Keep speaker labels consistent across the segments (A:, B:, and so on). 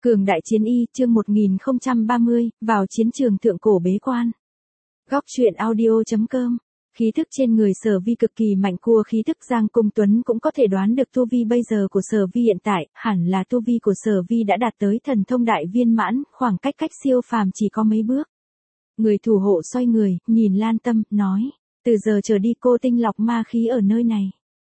A: Cường đại chiến y, chương 1030, vào chiến trường thượng cổ bế quan. Góc truyện audio.com. Khí thức trên người Sở Vi cực kỳ mạnh, cua khí thức Giang Cung Tuấn cũng có thể đoán được tu vi bây giờ của Sở Vi hiện tại, hẳn là tu vi của Sở Vi đã đạt tới thần thông đại viên mãn, khoảng cách siêu phàm chỉ có mấy bước. Người thủ hộ xoay người, nhìn Lan Tâm, nói, từ giờ trở đi cô tinh lọc ma khí ở nơi này.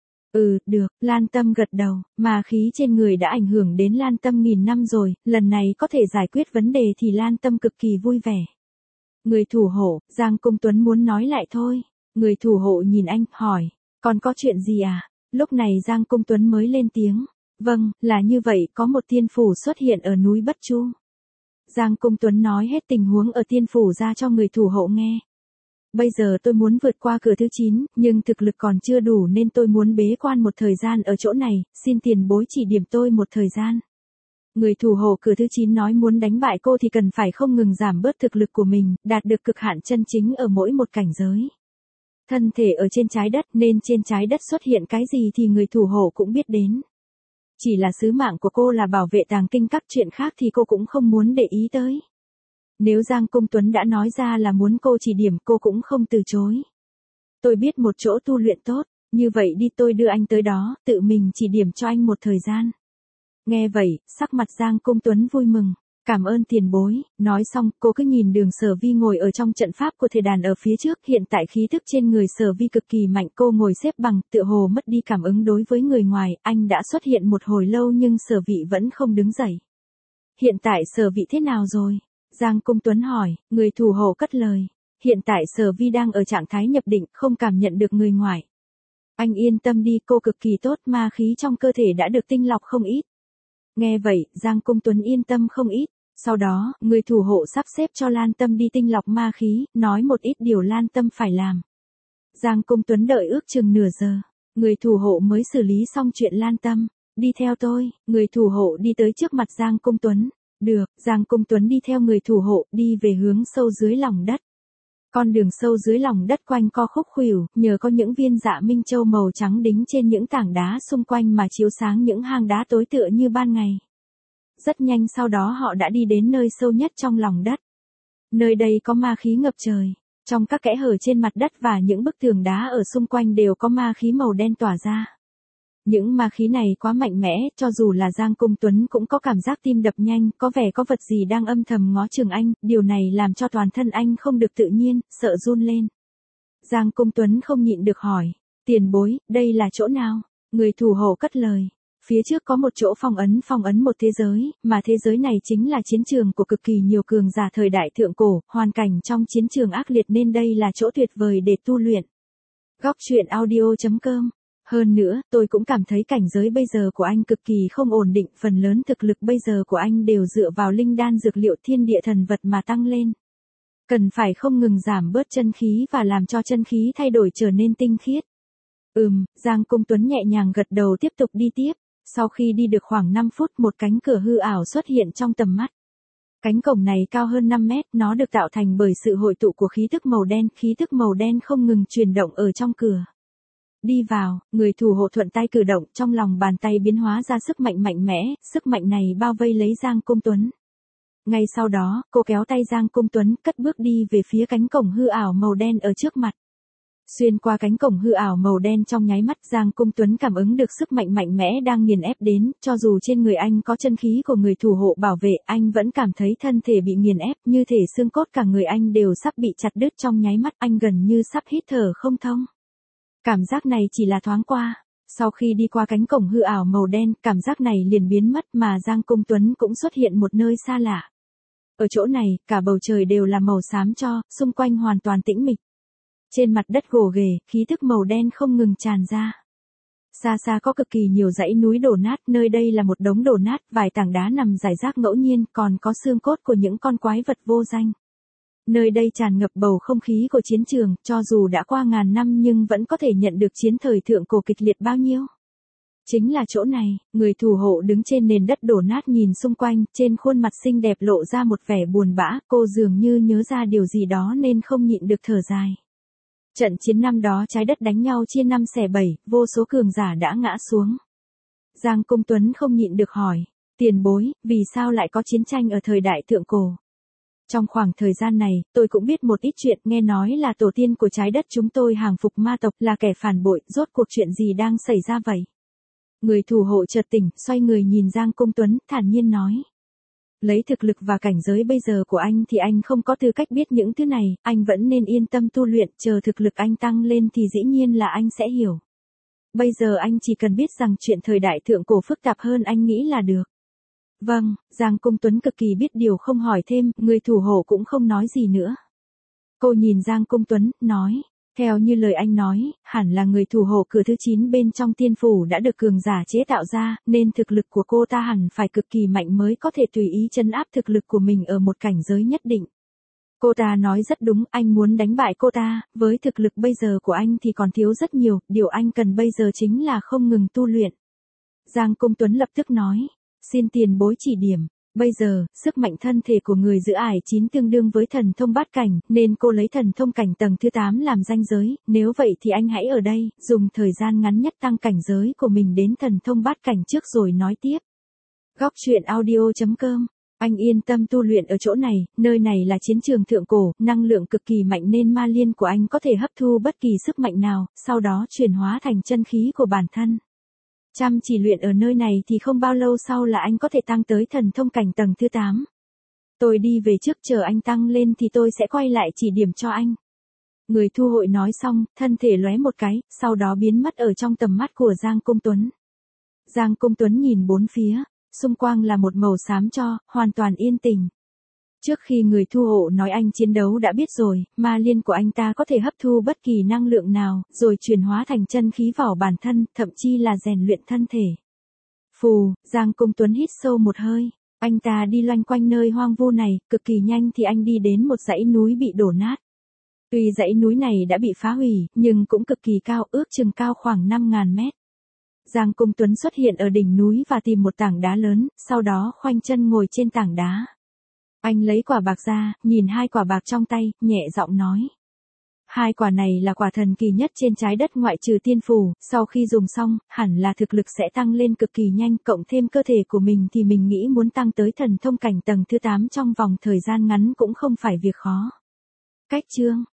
A: Được, Lan Tâm gật đầu, ma khí trên người đã ảnh hưởng đến Lan Tâm nghìn năm rồi, lần này có thể giải quyết vấn đề thì Lan Tâm cực kỳ vui vẻ. Người thủ hộ, Giang Cung Tuấn muốn nói lại thôi. Người thủ hộ nhìn anh, hỏi, còn có chuyện gì à? Lúc này Giang Cung Tuấn mới lên tiếng. Vâng, là như vậy, có một tiên phủ xuất hiện ở núi Bất Chu. Giang Cung Tuấn nói hết tình huống ở tiên phủ ra cho người thủ hộ nghe. Bây giờ tôi muốn vượt qua cửa thứ 9, nhưng thực lực còn chưa đủ nên tôi muốn bế quan một thời gian ở chỗ này, xin tiền bối chỉ điểm tôi một thời gian. Người thủ hộ cửa thứ 9 nói muốn đánh bại cô thì cần phải không ngừng giảm bớt thực lực của mình, đạt được cực hạn chân chính ở mỗi một cảnh giới. Thân thể ở trên trái đất nên trên trái đất xuất hiện cái gì thì người thủ hộ cũng biết đến. Chỉ là sứ mạng của cô là bảo vệ tàng kinh, các chuyện khác thì cô cũng không muốn để ý tới. Nếu Giang Cung Tuấn đã nói ra là muốn cô chỉ điểm, cô cũng không từ chối. Tôi biết một chỗ tu luyện tốt, như vậy đi, tôi đưa anh tới đó, tự mình chỉ điểm cho anh một thời gian. Nghe vậy, sắc mặt Giang Cung Tuấn vui mừng, cảm ơn tiền bối. Nói xong, cô cứ nhìn Đường Sở Vi ngồi ở trong trận pháp của thể đàn ở phía trước. Hiện tại khí thức trên người Sở Vi cực kỳ mạnh, cô ngồi xếp bằng, tựa hồ mất đi cảm ứng đối với người ngoài. Anh đã xuất hiện một hồi lâu nhưng Sở Vi vẫn không đứng dậy. Hiện tại Sở Vi thế nào rồi? Giang Cung Tuấn hỏi. Người thủ hộ cất lời, hiện tại Sở Vi đang ở trạng thái nhập định, không cảm nhận được người ngoài. Anh yên tâm đi, cô cực kỳ tốt, ma khí trong cơ thể đã được tinh lọc không ít. Nghe vậy, Giang Cung Tuấn yên tâm không ít. Sau đó, người thủ hộ sắp xếp cho Lan Tâm đi tinh lọc ma khí, nói một ít điều Lan Tâm phải làm. Giang Cung Tuấn đợi ước chừng nửa giờ, người thủ hộ mới xử lý xong chuyện Lan Tâm. Đi theo tôi. Người thủ hộ đi tới trước mặt Giang Cung Tuấn. Được, Giang Cung Tuấn đi theo người thủ hộ, đi về hướng sâu dưới lòng đất. Con đường sâu dưới lòng đất quanh co khúc khuỷu, nhờ có những viên dạ minh châu màu trắng đính trên những tảng đá xung quanh mà chiếu sáng những hang đá tối tựa như ban ngày. Rất nhanh sau đó họ đã đi đến nơi sâu nhất trong lòng đất. Nơi đây có ma khí ngập trời. Trong các kẽ hở trên mặt đất và những bức tường đá ở xung quanh đều có ma khí màu đen tỏa ra. Những ma khí này quá mạnh mẽ, cho dù là Giang Cung Tuấn cũng có cảm giác tim đập nhanh, có vẻ có vật gì đang âm thầm ngó chừng anh, điều này làm cho toàn thân anh không được tự nhiên, sợ run lên. Giang Cung Tuấn không nhịn được hỏi, tiền bối, đây là chỗ nào? Người thủ hộ cất lời, phía trước có một chỗ phong ấn một thế giới, mà thế giới này chính là chiến trường của cực kỳ nhiều cường giả thời đại thượng cổ, hoàn cảnh trong chiến trường ác liệt nên đây là chỗ tuyệt vời để tu luyện. Góc truyện audio.com. Hơn nữa, tôi cũng cảm thấy cảnh giới bây giờ của anh cực kỳ không ổn định, phần lớn thực lực bây giờ của anh đều dựa vào linh đan dược liệu thiên địa thần vật mà tăng lên. Cần phải không ngừng giảm bớt chân khí và làm cho chân khí thay đổi trở nên tinh khiết. Giang Cung Tuấn nhẹ nhàng gật đầu tiếp tục đi tiếp. Sau khi đi được khoảng 5 phút, một cánh cửa hư ảo xuất hiện trong tầm mắt. Cánh cổng này cao hơn 5 mét, nó được tạo thành bởi sự hội tụ của khí tức màu đen không ngừng chuyển động ở trong cửa. Đi vào, người thủ hộ thuận tay cử động, trong lòng bàn tay biến hóa ra sức mạnh mạnh mẽ, sức mạnh này bao vây lấy Giang Cung Tuấn. Ngay sau đó, cô kéo tay Giang Cung Tuấn, cất bước đi về phía cánh cổng hư ảo màu đen ở trước mặt. Xuyên qua cánh cổng hư ảo màu đen trong nháy mắt, Giang Cung Tuấn cảm ứng được sức mạnh mạnh mẽ đang nghiền ép đến, cho dù trên người anh có chân khí của người thủ hộ bảo vệ, anh vẫn cảm thấy thân thể bị nghiền ép, như thể xương cốt cả người anh đều sắp bị chặt đứt trong nháy mắt, anh gần như sắp hít thở không thông. Cảm giác này chỉ là thoáng qua, sau khi đi qua cánh cổng hư ảo màu đen, cảm giác này liền biến mất mà Giang Cung Tuấn cũng xuất hiện một nơi xa lạ. Ở chỗ này, cả bầu trời đều là màu xám cho, xung quanh hoàn toàn tĩnh mịch. Trên mặt đất gồ ghề, khí thức màu đen không ngừng tràn ra. Xa xa có cực kỳ nhiều dãy núi đổ nát, nơi đây là một đống đổ nát, vài tảng đá nằm rải rác ngẫu nhiên, còn có xương cốt của những con quái vật vô danh. Nơi đây tràn ngập bầu không khí của chiến trường, cho dù đã qua ngàn năm nhưng vẫn có thể nhận được chiến thời thượng cổ kịch liệt bao nhiêu. Chính là chỗ này, người thủ hộ đứng trên nền đất đổ nát nhìn xung quanh, trên khuôn mặt xinh đẹp lộ ra một vẻ buồn bã, cô dường như nhớ ra điều gì đó nên không nhịn được thở dài. Trận chiến năm đó trái đất đánh nhau chia 5 xẻ 7, vô số cường giả đã ngã xuống. Giang Cung Tuấn không nhịn được hỏi, Tiền bối, vì sao lại có chiến tranh ở thời đại thượng cổ? Trong khoảng thời gian này, tôi cũng biết một ít chuyện, nghe nói là tổ tiên của trái đất chúng tôi hàng phục ma tộc là kẻ phản bội, rốt cuộc chuyện gì đang xảy ra vậy? Người thủ hộ chợt tỉnh, xoay người nhìn Giang Công Tuấn, thản nhiên nói. Lấy thực lực và cảnh giới bây giờ của anh thì anh không có tư cách biết những thứ này, anh vẫn nên yên tâm tu luyện, chờ thực lực anh tăng lên thì dĩ nhiên là anh sẽ hiểu. Bây giờ anh chỉ cần biết rằng chuyện thời đại thượng cổ phức tạp hơn anh nghĩ là được. Vâng, Giang Công Tuấn cực kỳ biết điều không hỏi thêm, người thủ hộ cũng không nói gì nữa. Cô nhìn Giang Công Tuấn, nói, theo như lời anh nói, hẳn là người thủ hộ cửa thứ 9 bên trong tiên phủ đã được cường giả chế tạo ra, nên thực lực của cô ta hẳn phải cực kỳ mạnh mới có thể tùy ý trấn áp thực lực của mình ở một cảnh giới nhất định. Cô ta nói rất đúng, anh muốn đánh bại cô ta, với thực lực bây giờ của anh thì còn thiếu rất nhiều, điều anh cần bây giờ chính là không ngừng tu luyện. Giang Công Tuấn lập tức nói, xin tiền bối chỉ điểm. Bây giờ, sức mạnh thân thể của người giữ ải 9 tương đương với thần thông bát cảnh, nên cô lấy thần thông cảnh tầng thứ 8 làm ranh giới, nếu vậy thì anh hãy ở đây, dùng thời gian ngắn nhất tăng cảnh giới của mình đến thần thông bát cảnh trước rồi nói tiếp. Góc truyện audio.com. Anh yên tâm tu luyện ở chỗ này, nơi này là chiến trường thượng cổ, năng lượng cực kỳ mạnh nên ma liên của anh có thể hấp thu bất kỳ sức mạnh nào, sau đó chuyển hóa thành chân khí của bản thân. Chăm chỉ luyện ở nơi này thì không bao lâu sau là anh có thể tăng tới thần thông cảnh tầng thứ 8. Tôi đi về trước, chờ anh tăng lên thì tôi sẽ quay lại chỉ điểm cho anh. Người thu hội nói xong, thân thể lóe một cái, sau đó biến mất ở trong tầm mắt của Giang Công Tuấn. Giang Công Tuấn nhìn bốn phía, xung quanh là một màu xám cho, hoàn toàn yên tĩnh. Trước khi người thu hộ nói anh chiến đấu đã biết rồi, ma liên của anh ta có thể hấp thu bất kỳ năng lượng nào, rồi chuyển hóa thành chân khí vào bản thân, thậm chí là rèn luyện thân thể. Phù, Giang Công Tuấn hít sâu một hơi, anh ta đi loanh quanh nơi hoang vu này, cực kỳ nhanh thì anh đi đến một dãy núi bị đổ nát. Tuy dãy núi này đã bị phá hủy, nhưng cũng cực kỳ cao, ước chừng cao khoảng 5.000 mét. Giang Công Tuấn xuất hiện ở đỉnh núi và tìm một tảng đá lớn, sau đó khoanh chân ngồi trên tảng đá. Anh lấy quả bạc ra, nhìn hai quả bạc trong tay, nhẹ giọng nói. Hai quả này là quả thần kỳ nhất trên trái đất ngoại trừ tiên phủ, sau khi dùng xong, hẳn là thực lực sẽ tăng lên cực kỳ nhanh, cộng thêm cơ thể của mình thì mình nghĩ muốn tăng tới thần thông cảnh tầng thứ 8 trong vòng thời gian ngắn cũng không phải việc khó. Cách chương